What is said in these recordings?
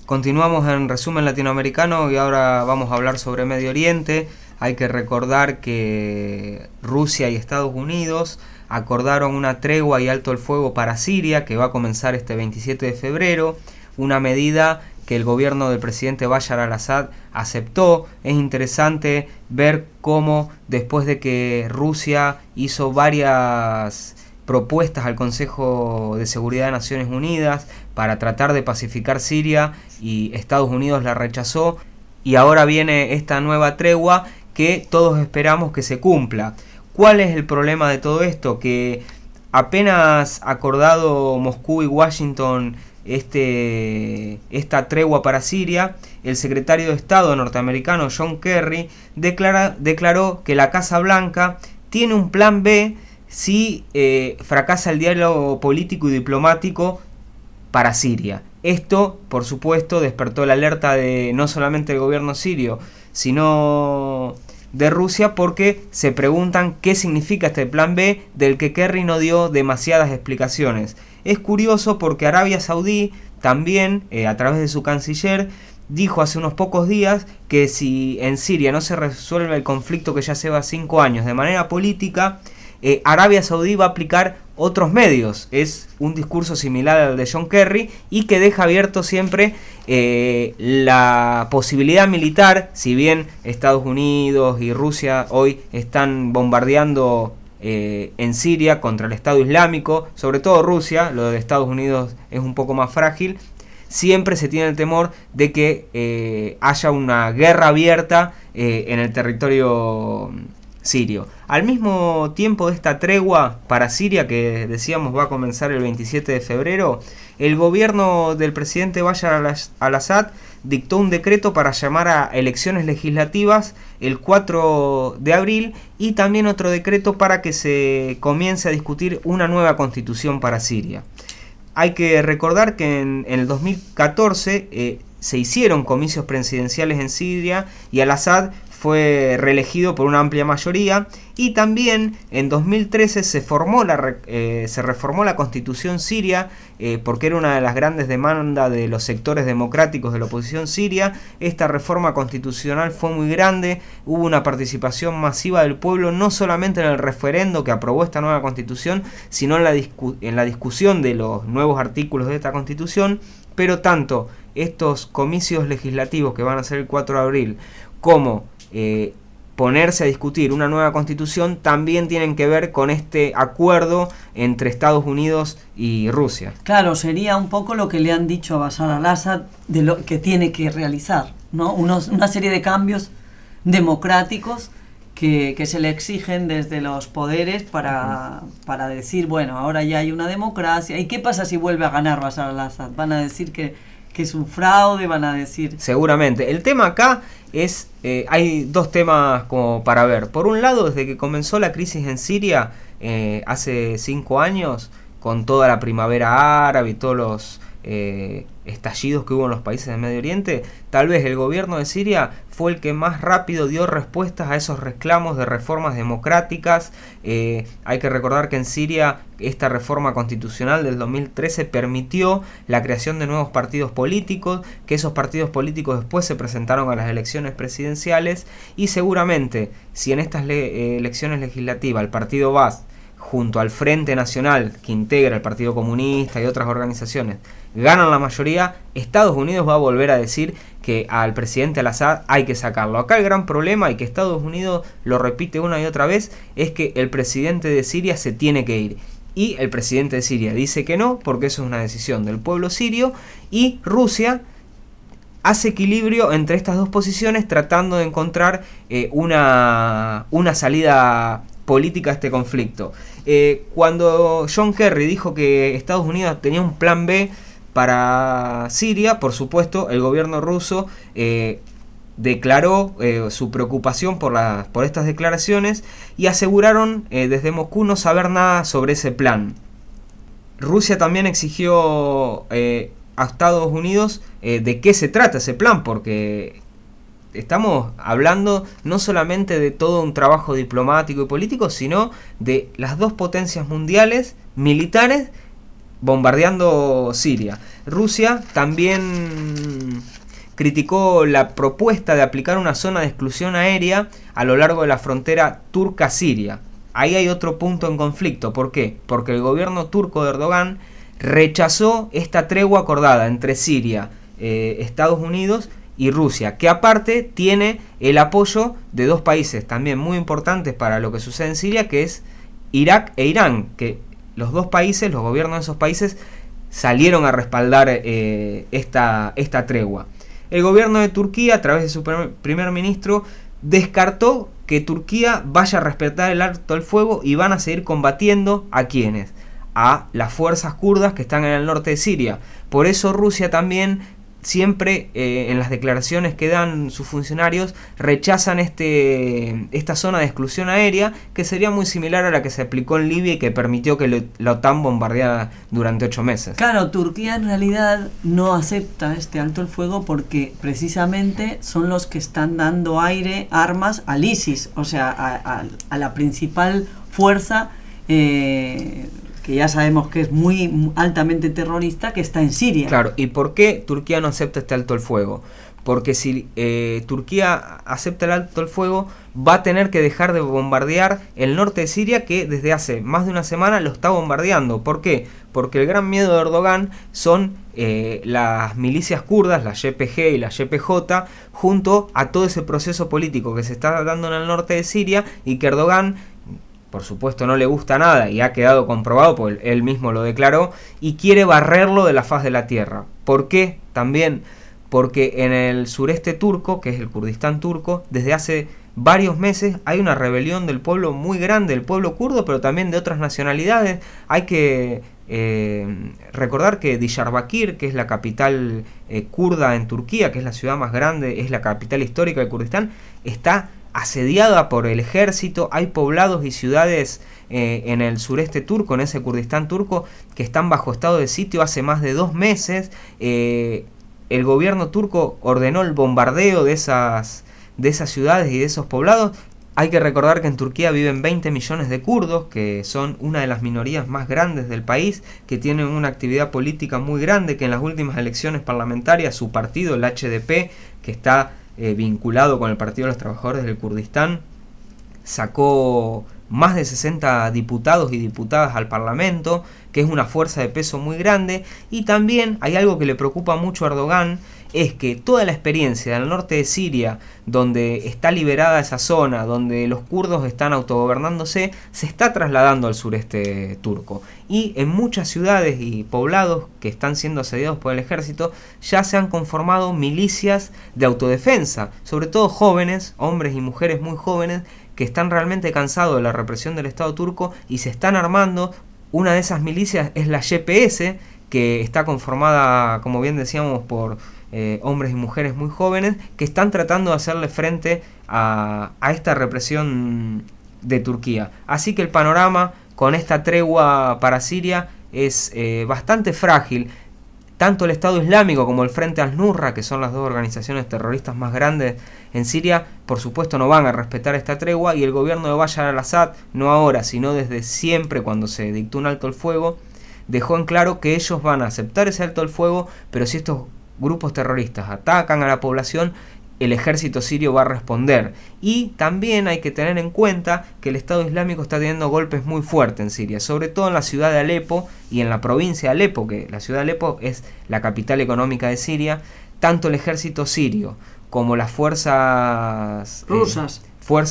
Continuamos en Resumen Latinoamericano y ahora vamos a hablar sobre Medio Oriente. Hay que recordar que Rusia y Estados Unidos acordaron una tregua y alto el fuego para Siria que va a comenzar este 27 de febrero, una medida que el gobierno del presidente Bashar al-Assad aceptó. Es interesante ver cómo después de que Rusia hizo varias propuestas al Consejo de Seguridad de Naciones Unidas para tratar de pacificar Siria y Estados Unidos la rechazó, y ahora viene esta nueva tregua que todos esperamos que se cumpla. ¿Cuál es el problema de todo esto? Que apenas acordado Moscú y Washington esta tregua para Siria, el secretario de Estado norteamericano John Kerry declaró que la Casa Blanca tiene un plan B si fracasa el diálogo político y diplomático para Siria. Esto, por supuesto, despertó la alerta de no solamente del gobierno sirio, sino de Rusia, porque se preguntan qué significa este plan B del que Kerry no dio demasiadas explicaciones. Es curioso porque Arabia Saudí también, a través de su canciller, dijo hace unos pocos días que si en Siria no se resuelve el conflicto que ya lleva 5 años de manera política, Arabia Saudí va a aplicar otros medios. Es un discurso similar al de John Kerry y que deja abierto siempre la posibilidad militar. Si bien Estados Unidos y Rusia hoy están bombardeando en Siria contra el Estado Islámico, sobre todo Rusia, lo de Estados Unidos es un poco más frágil, siempre se tiene el temor de que haya una guerra abierta en el territorio sirio. Al mismo tiempo de esta tregua para Siria, que decíamos va a comenzar el 27 de febrero, el gobierno del presidente Bashar al-Assad dictó un decreto para llamar a elecciones legislativas el 4 de abril y también otro decreto para que se comience a discutir una nueva constitución para Siria. Hay que recordar que en el 2014 se hicieron comicios presidenciales en Siria y al-Assad fue reelegido por una amplia mayoría, y también en 2013 se reformó la constitución siria porque era una de las grandes demandas de los sectores democráticos de la oposición siria. Esta reforma constitucional fue muy grande, hubo una participación masiva del pueblo, no solamente en el referendo que aprobó esta nueva constitución, sino en la discusión de los nuevos artículos de esta constitución. Pero tanto estos comicios legislativos que van a ser el 4 de abril como ponerse a discutir una nueva constitución también tienen que ver con este acuerdo entre Estados Unidos y Rusia. Claro, sería un poco lo que le han dicho a Bashar al-Assad de lo que tiene que realizar, ¿no? Una serie de cambios democráticos que se le exigen desde los poderes para decir, bueno, ahora ya hay una democracia. ¿Y qué pasa si vuelve a ganar Bashar al-Assad? Van a decir que es un fraude, van a decir... Seguramente. El tema acá es... hay dos temas como para ver. Por un lado, desde que comenzó la crisis en Siria, hace 5 años, con toda la primavera árabe y todos los estallidos que hubo en los países del Medio Oriente, tal vez el gobierno de Siria fue el que más rápido dio respuestas a esos reclamos de reformas democráticas. Hay que recordar que en Siria esta reforma constitucional del 2013 permitió la creación de nuevos partidos políticos, que esos partidos políticos después se presentaron a las elecciones presidenciales, y seguramente si en estas elecciones legislativas el partido Baaz junto al Frente Nacional, que integra el Partido Comunista y otras organizaciones, ganan la mayoría, Estados Unidos va a volver a decir que al presidente al-Assad hay que sacarlo. Acá el gran problema, y que Estados Unidos lo repite una y otra vez, es que el presidente de Siria se tiene que ir. Y el presidente de Siria dice que no, porque eso es una decisión del pueblo sirio, y Rusia hace equilibrio entre estas dos posiciones tratando de encontrar una salida política a este conflicto. Cuando John Kerry dijo que Estados Unidos tenía un plan B para Siria, por supuesto el gobierno ruso declaró su preocupación por estas declaraciones y aseguraron desde Moscú no saber nada sobre ese plan. Rusia también exigió a Estados Unidos de qué se trata ese plan, porque estamos hablando no solamente de todo un trabajo diplomático y político, sino de las dos potencias mundiales militares bombardeando Siria. Rusia también criticó la propuesta de aplicar una zona de exclusión aérea a lo largo de la frontera turca-siria. Ahí hay otro punto en conflicto. ¿Por qué? Porque el gobierno turco de Erdogan rechazó esta tregua acordada entre Siria, Estados Unidos y Rusia, que aparte tiene el apoyo de dos países también muy importantes para lo que sucede en Siria, que es Irak e Irán, que los dos países, los gobiernos de esos países salieron a respaldar esta tregua. El gobierno de Turquía, a través de su primer ministro, descartó que Turquía vaya a respetar el alto el fuego y van a seguir combatiendo ¿a quiénes? A las fuerzas kurdas que están en el norte de Siria. Por eso Rusia también siempre en las declaraciones que dan sus funcionarios rechazan esta zona de exclusión aérea, que sería muy similar a la que se aplicó en Libia y que permitió que la OTAN bombardeara durante 8 meses. Claro, Turquía en realidad no acepta este alto el fuego porque precisamente son los que están dando armas al ISIS, o sea, a la principal fuerza que ya sabemos que es muy altamente terrorista, que está en Siria. Claro, ¿y por qué Turquía no acepta este alto el fuego? Porque si Turquía acepta el alto el fuego, va a tener que dejar de bombardear el norte de Siria, que desde hace más de una semana lo está bombardeando. ¿Por qué? Porque el gran miedo de Erdogan son las milicias kurdas, la YPG y la YPJ, junto a todo ese proceso político que se está dando en el norte de Siria y que Erdogan, por supuesto, no le gusta nada y ha quedado comprobado, porque él mismo lo declaró, y quiere barrerlo de la faz de la tierra. ¿Por qué? También porque en el sureste turco, que es el Kurdistán turco, desde hace varios meses hay una rebelión del pueblo muy grande, del pueblo kurdo, pero también de otras nacionalidades. Hay que recordar que Diyarbakir, que es la capital kurda en Turquía, que es la ciudad más grande, es la capital histórica del Kurdistán, está asediada por el ejército. Hay poblados y ciudades en el sureste turco, en ese Kurdistán turco, que están bajo estado de sitio hace más de 2 meses. El gobierno turco ordenó el bombardeo de esas ciudades y de esos poblados. Hay que recordar que en Turquía viven 20 millones de kurdos, que son una de las minorías más grandes del país, que tienen una actividad política muy grande, que en las últimas elecciones parlamentarias su partido, el HDP, que está vinculado con el Partido de los Trabajadores del Kurdistán, sacó más de 60 diputados y diputadas al Parlamento, que es una fuerza de peso muy grande. Y también hay algo que le preocupa mucho a Erdogan, es que toda la experiencia del norte de Siria, donde está liberada esa zona, donde los kurdos están autogobernándose, se está trasladando al sureste turco. Y en muchas ciudades y poblados que están siendo asediados por el ejército, ya se han conformado milicias de autodefensa, sobre todo jóvenes, hombres y mujeres muy jóvenes, que están realmente cansados de la represión del Estado turco y se están armando. Una de esas milicias es la YPS, que está conformada, como bien decíamos, por hombres y mujeres muy jóvenes, que están tratando de hacerle frente a esta represión de Turquía. Así que el panorama con esta tregua para Siria es bastante frágil. Tanto el Estado Islámico como el Frente al-Nusra, que son las dos organizaciones terroristas más grandes en Siria, por supuesto no van a respetar esta tregua, y el gobierno de Bashar al-Assad, no ahora, sino desde siempre, cuando se dictó un alto el fuego, dejó en claro que ellos van a aceptar ese alto el fuego, pero si estos grupos terroristas atacan a la población, el ejército sirio va a responder. Y también hay que tener en cuenta que el Estado Islámico está teniendo golpes muy fuertes en Siria, sobre todo en la ciudad de Alepo y en la provincia de Alepo, que la ciudad de Alepo es la capital económica de Siria. Tanto el ejército sirio como las fuerzas rusas,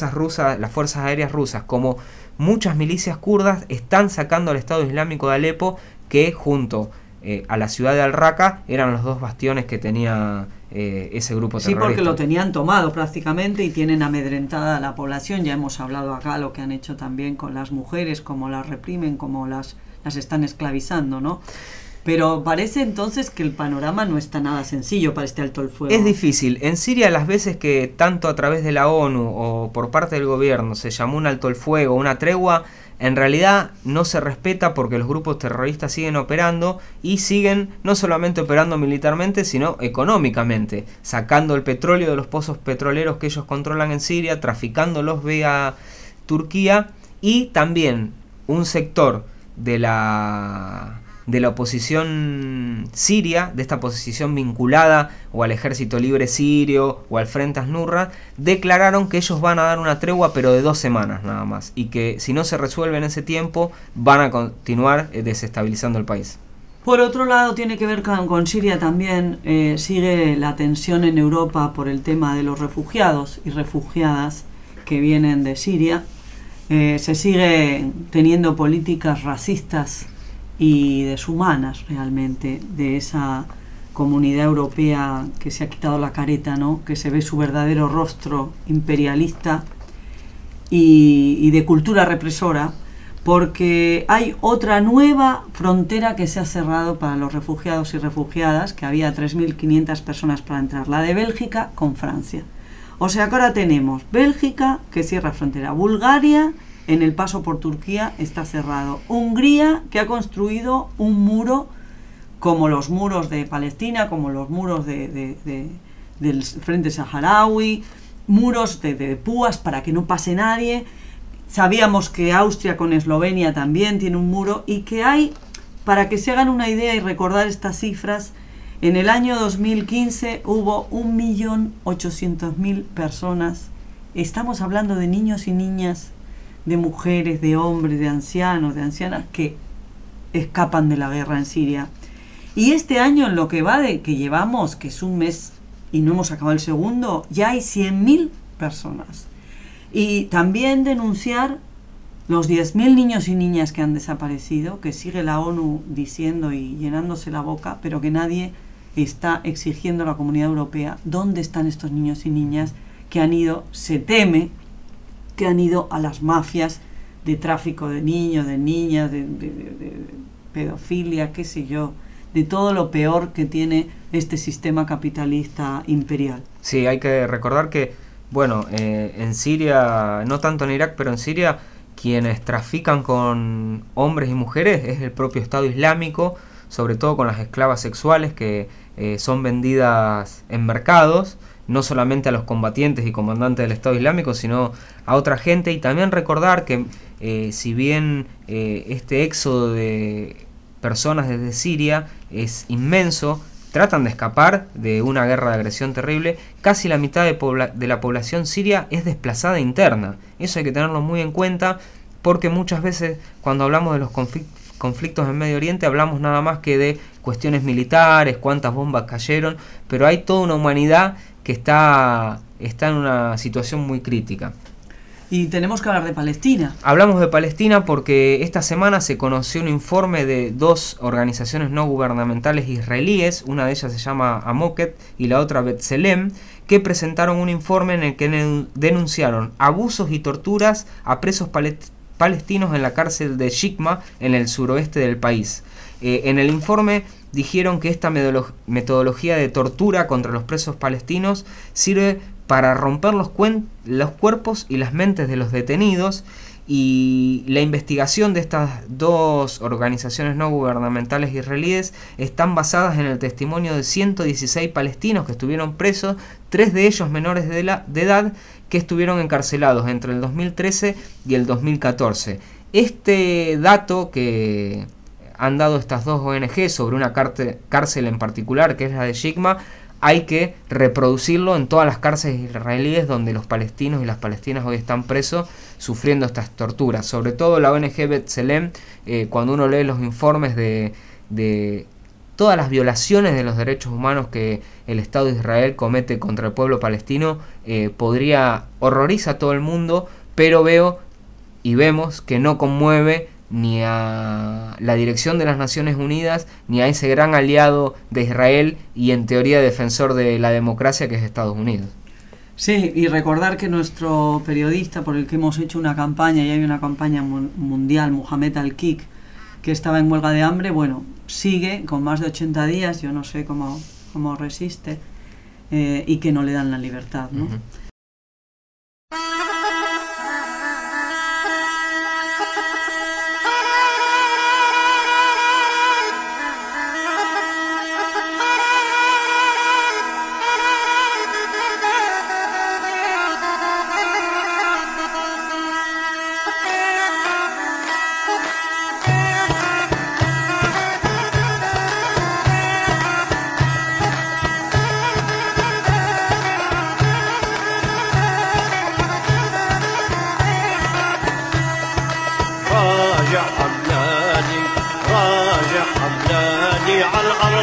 las fuerzas aéreas rusas, como muchas milicias kurdas están sacando al Estado Islámico de Alepo, que junto a la ciudad de Al-Raqqa eran los dos bastiones que tenía ese grupo terrorista. Sí, porque lo tenían tomado prácticamente y tienen amedrentada a la población. Ya hemos hablado acá lo que han hecho también con las mujeres, cómo las reprimen, cómo las están esclavizando, ¿no? Pero parece entonces que el panorama no está nada sencillo para este alto el fuego. Es difícil. En Siria, las veces que tanto a través de la ONU o por parte del gobierno se llamó un alto el fuego, una tregua, en realidad no se respeta, porque los grupos terroristas siguen operando, y siguen no solamente operando militarmente, sino económicamente, sacando el petróleo de los pozos petroleros que ellos controlan en Siria, traficándolos vía Turquía. Y también un sector de la de la oposición siria, de esta oposición vinculada o al Ejército Libre Sirio o al Frente Al-Nusra, declararon que ellos van a dar una tregua pero de 2 semanas nada más, y que si no se resuelve en ese tiempo van a continuar desestabilizando el país. Por otro lado, tiene que ver con Siria también, sigue la tensión en Europa por el tema de los refugiados y refugiadas que vienen de Siria. Se sigue teniendo políticas racistas y deshumanas realmente de esa comunidad europea que se ha quitado la careta, ¿no? Que se ve su verdadero rostro imperialista y de cultura represora, porque hay otra nueva frontera que se ha cerrado para los refugiados y refugiadas, que había 3.500 personas para entrar, la de Bélgica con Francia. O sea que ahora tenemos Bélgica, que cierra frontera, Bulgaria, en el paso por Turquía está cerrado, Hungría, que ha construido un muro como los muros de Palestina, como los muros del Frente Saharaui, muros de púas para que no pase nadie. Sabíamos que Austria con Eslovenia también tiene un muro, y que hay, para que se hagan una idea y recordar estas cifras, en el año 2015 hubo 1.800.000 personas. Estamos hablando de niños y niñas, de mujeres, de hombres, de ancianos, de ancianas que escapan de la guerra en Siria. Y este año, en lo que va de que llevamos, que es un mes y no hemos acabado el segundo, ya hay 100.000 personas. Y también denunciar los 10.000 niños y niñas que han desaparecido, que sigue la ONU diciendo y llenándose la boca, pero que nadie está exigiendo a la Comunidad Europea dónde están estos niños y niñas que han ido, se teme, que han ido a las mafias de tráfico de niños, de niñas, de pedofilia, qué sé yo, de todo lo peor que tiene este sistema capitalista imperial. Sí, hay que recordar que, bueno, en Siria, no tanto en Irak, pero en Siria, quienes trafican con hombres y mujeres es el propio Estado Islámico, sobre todo con las esclavas sexuales que son vendidas en mercados, no solamente a los combatientes y comandantes del Estado Islámico, sino a otra gente. Y también recordar que si bien este éxodo de personas desde Siria es inmenso, tratan de escapar de una guerra de agresión terrible, casi la mitad de la población siria es desplazada interna. Eso hay que tenerlo muy en cuenta, porque muchas veces cuando hablamos de los conflictos en Medio Oriente hablamos nada más que de cuestiones militares, cuántas bombas cayeron, pero hay toda una humanidad que está en una situación muy crítica. Y tenemos que hablar de Palestina. Hablamos de Palestina porque esta semana se conoció un informe de 2 organizaciones no gubernamentales israelíes, una de ellas se llama Amoket y la otra B'Tselem, que presentaron un informe en el que denunciaron abusos y torturas a presos palestinos en la cárcel de Shikma, en el suroeste del país. En el informe dijeron que esta metodología de tortura contra los presos palestinos sirve para romper los cuerpos y las mentes de los detenidos, y la investigación de estas 2 organizaciones no gubernamentales israelíes están basadas en el testimonio de 116 palestinos que estuvieron presos, 3 de ellos menores de edad, que estuvieron encarcelados entre el 2013 y el 2014. Este dato que han dado estas 2 ONG sobre una cárcel en particular, que es la de Shikma, hay que reproducirlo en todas las cárceles israelíes donde los palestinos y las palestinas hoy están presos sufriendo estas torturas. Sobre todo la ONG B'Tselem, cuando uno lee los informes de todas las violaciones de los derechos humanos que el Estado de Israel comete contra el pueblo palestino, horroriza a todo el mundo, pero vemos que no conmueve ni a la dirección de las Naciones Unidas, ni a ese gran aliado de Israel y en teoría defensor de la democracia que es Estados Unidos. Sí, y recordar que nuestro periodista por el que hemos hecho una campaña, y hay una campaña mundial, Mohamed Al-Kik, que estaba en huelga de hambre, bueno, sigue con más de 80 días, yo no sé cómo resiste, y que no le dan la libertad, ¿no? Uh-huh.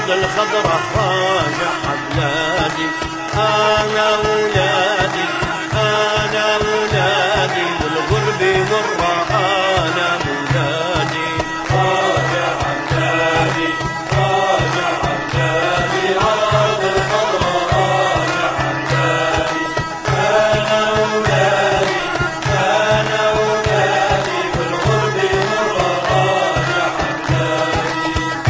الأرض الخضراء راجع بلادي أنا ولادي أنا ولادي والغرب مرة أنا ولادي راجع بلادي راجع بلادي الأرض الخضراء راجع بلادي أنا ولادي أنا ولادي والغرب مرة راجع بلادي.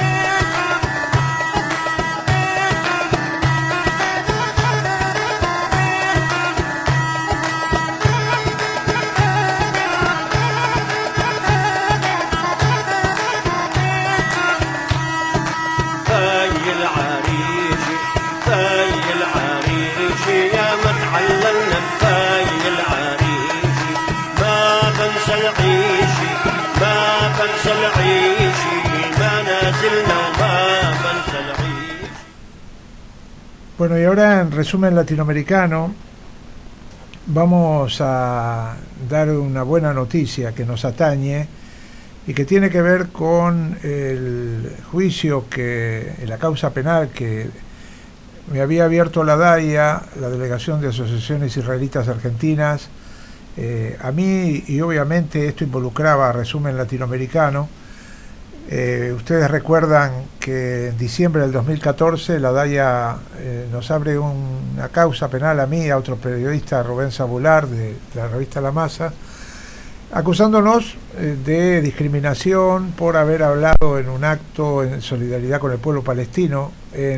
فاي العريش فاي العريش يا ما تعللنا فاي العريش ما بنسى العيش ما بنسى العيش ما نازلنا ما بنسى العيش. Bueno, y ahora en resumen latinoamericano vamos a dar una buena noticia que nos atañe y que tiene que ver con el juicio, la causa penal que me había abierto la DAIA, la Delegación de Asociaciones Israelitas Argentinas, a mí, y obviamente esto involucraba a Resumen Latinoamericano. Ustedes recuerdan que en diciembre del 2014 la DAIA nos abre una causa penal a mí y a otro periodista, Rubén Sabular, de la revista La Masa, acusándonos de discriminación por haber hablado en un acto en solidaridad con el pueblo palestino en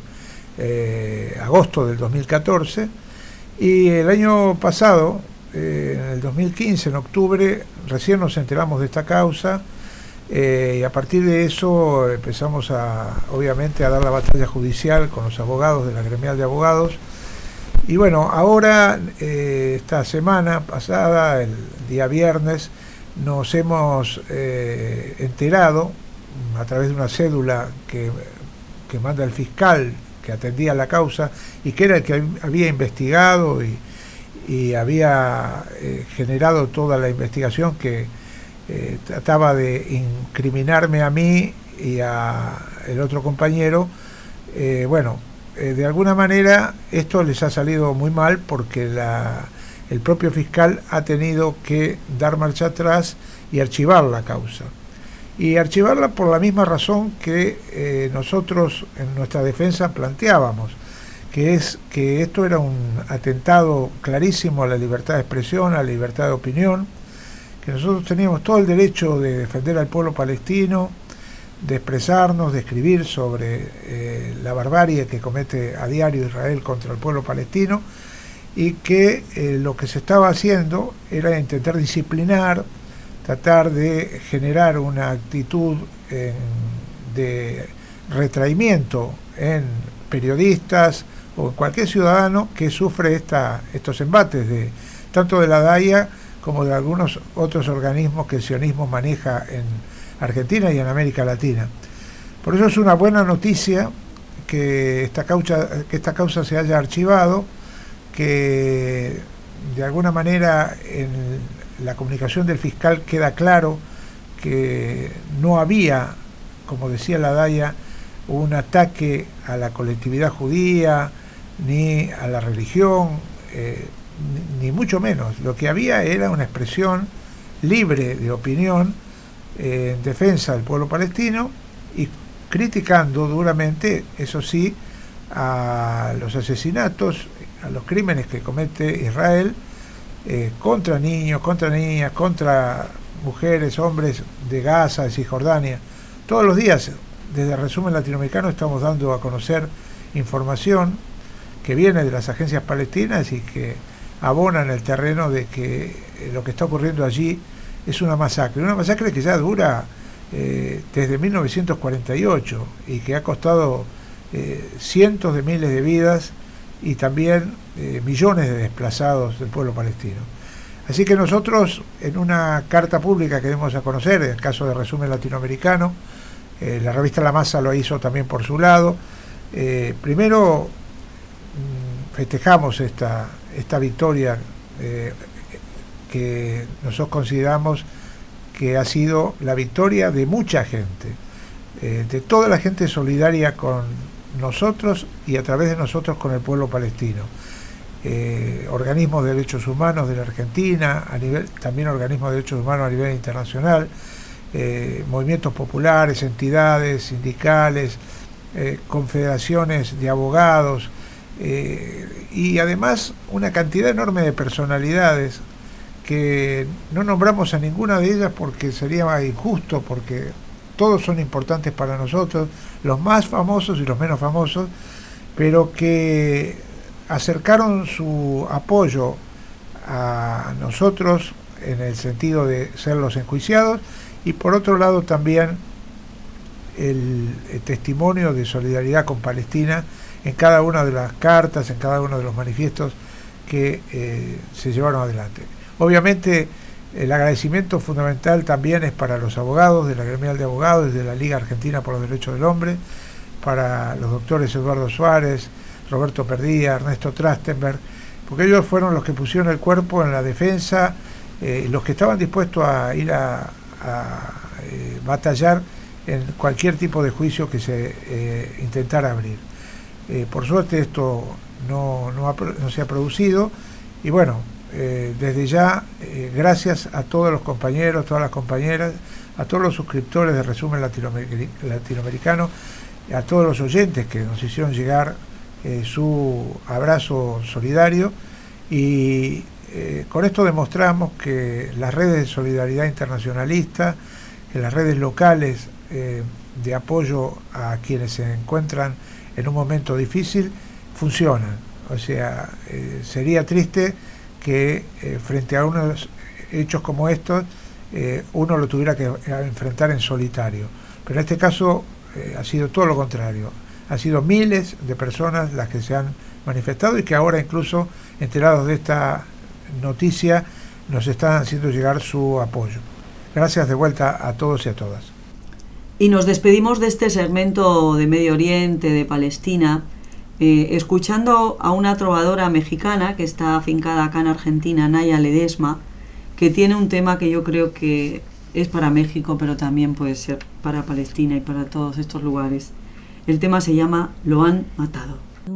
agosto del 2014, y el año pasado, en el 2015, en octubre, recién nos enteramos de esta causa, y a partir de eso empezamos obviamente a dar la batalla judicial con los abogados de la gremial de abogados. Y bueno, ahora, esta semana pasada, el día viernes, nos hemos enterado, a través de una cédula que manda el fiscal que atendía la causa y que era el que había investigado y había generado toda la investigación que trataba de incriminarme a mí y a el otro compañero. De alguna manera esto les ha salido muy mal porque el propio fiscal ha tenido que dar marcha atrás y archivar la causa. Y archivarla por la misma razón que nosotros en nuestra defensa planteábamos, que es que esto era un atentado clarísimo a la libertad de expresión, a la libertad de opinión, que nosotros teníamos todo el derecho de defender al pueblo palestino, de expresarnos, de escribir sobre la barbarie que comete a diario Israel contra el pueblo palestino, y que lo que se estaba haciendo era intentar disciplinar, tratar de generar una actitud de retraimiento en periodistas o en cualquier ciudadano que sufre estos embates, tanto de la DAIA como de algunos otros organismos que el sionismo maneja en Argentina y en América Latina. Por eso es una buena noticia que esta causa se haya archivado, que de alguna manera en la comunicación del fiscal queda claro que no había, como decía la DAIA, un ataque a la colectividad judía, ni a la religión, ni mucho menos. Lo que había era una expresión libre de opinión en defensa del pueblo palestino y criticando duramente, eso sí, a los asesinatos, a los crímenes que comete Israel contra niños, contra niñas, contra mujeres, hombres de Gaza, de Cisjordania. Todos los días, desde Resumen Latinoamericano, estamos dando a conocer información que viene de las agencias palestinas y que abona en el terreno de que lo que está ocurriendo allí es una masacre que ya dura desde 1948 y que ha costado cientos de miles de vidas y también millones de desplazados del pueblo palestino. Así que nosotros, en una carta pública que dimos a conocer, en el caso de Resumen Latinoamericano, la revista La Masa lo hizo también por su lado, primero festejamos esta victoria que nosotros consideramos que ha sido la victoria de mucha gente, de toda la gente solidaria con nosotros y a través de nosotros con el pueblo palestino. Organismos de derechos humanos de la Argentina, también organismos de derechos humanos a nivel internacional, movimientos populares, entidades sindicales, confederaciones de abogados, y además una cantidad enorme de personalidades que no nombramos a ninguna de ellas porque sería injusto, porque todos son importantes para nosotros, los más famosos y los menos famosos, pero que acercaron su apoyo a nosotros en el sentido de ser los enjuiciados, y por otro lado también el testimonio de solidaridad con Palestina en cada una de las cartas, en cada uno de los manifiestos que se llevaron adelante. Obviamente el agradecimiento fundamental también es para los abogados de la Gremial de Abogados, de la Liga Argentina por los Derechos del Hombre, para los doctores Eduardo Suárez, Roberto Perdía, Ernesto Trastenberg, porque ellos fueron los que pusieron el cuerpo en la defensa, los que estaban dispuestos a ir a batallar en cualquier tipo de juicio que se intentara abrir. Por suerte esto no se ha producido, y bueno, desde ya, gracias a todos los compañeros, todas las compañeras, a todos los suscriptores de Resumen Latinoamericano, a todos los oyentes que nos hicieron llegar su abrazo solidario, y con esto demostramos que las redes de solidaridad internacionalista, que las redes locales de apoyo a quienes se encuentran en un momento difícil funcionan. O sea, sería triste que frente a unos hechos como estos uno lo tuviera que enfrentar en solitario, pero en este caso ha sido todo lo contrario. Han sido miles de personas las que se han manifestado y que ahora, incluso enterados de esta noticia, nos están haciendo llegar su apoyo. Gracias de vuelta a todos y a todas. Y nos despedimos de este segmento de Medio Oriente, de Palestina, escuchando a una trovadora mexicana que está afincada acá en Argentina, Naya Ledesma, que tiene un tema que yo creo que es para México, pero también puede ser para Palestina y para todos estos lugares. El tema se llama Lo han matado.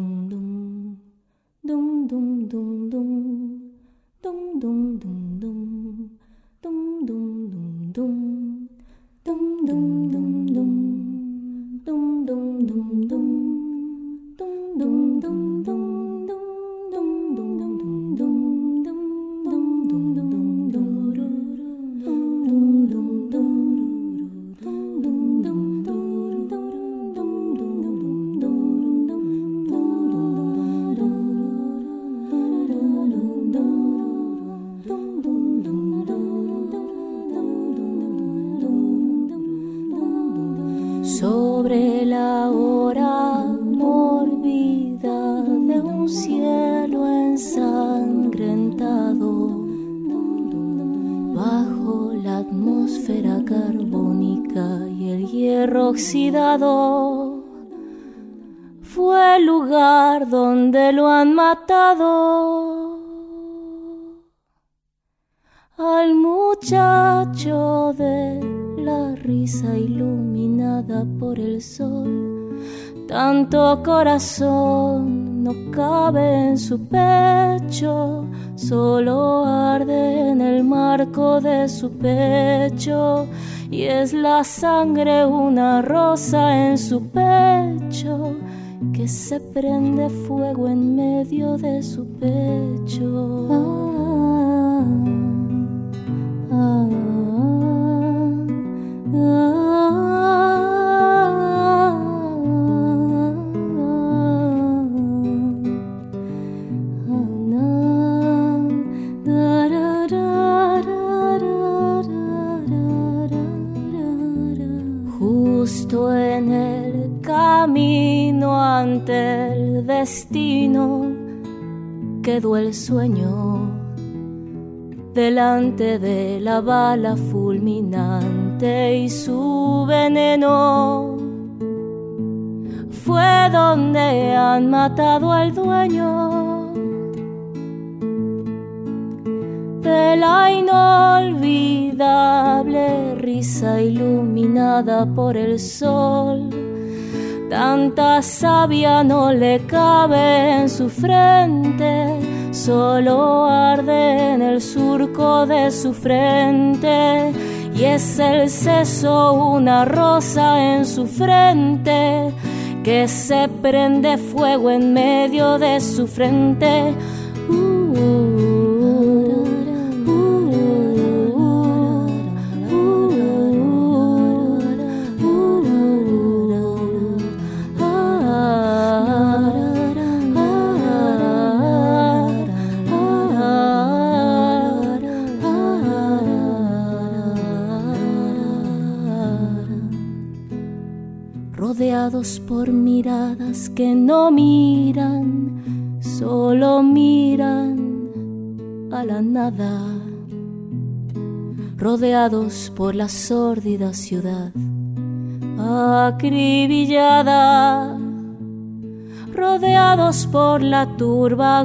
Sobre la hora mórbida de un cielo ensangrentado, bajo la atmósfera carbónica y el hierro oxidado, fue el lugar donde lo han matado al muchacho de la risa iluminada por el sol. Tanto corazón no cabe en su pecho, solo arde en el marco de su pecho, y es la sangre una rosa en su pecho que se prende fuego en medio de su pecho. Justo en el camino ante el destino quedó el sueño, delante de la bala fulminante y su veneno. Fue donde han matado al dueño de la inolvidable risa iluminada por el sol. Tanta savia no le cabe en su frente, solo arde en el surco de su frente. Y es el seso una rosa en su frente, que se prende fuego en medio de su frente. Rodeados por miradas que no miran, solo miran a la nada. Rodeados por la sórdida ciudad acribillada, rodeados por la turba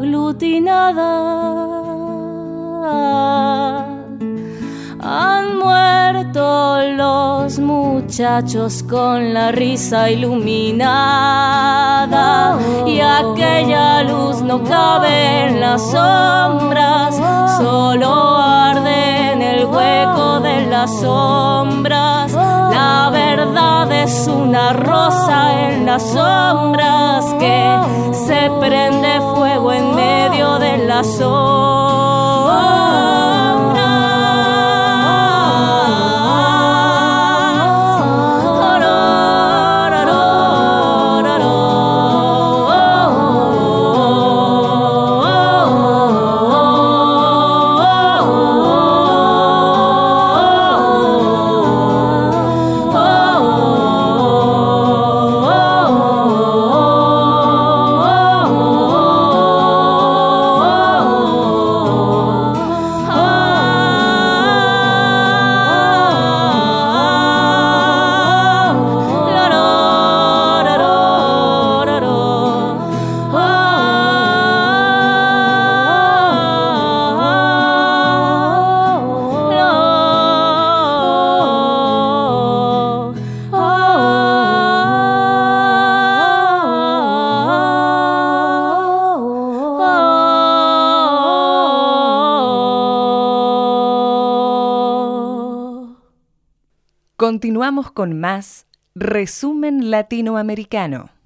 aglutinada. Han muerto los muchachos con la risa iluminada, y aquella luz no cabe en las sombras, solo arde en el hueco de las sombras. La verdad es una rosa en las sombras que se prende fuego en medio de las sombras. Continuamos con más Resumen Latinoamericano.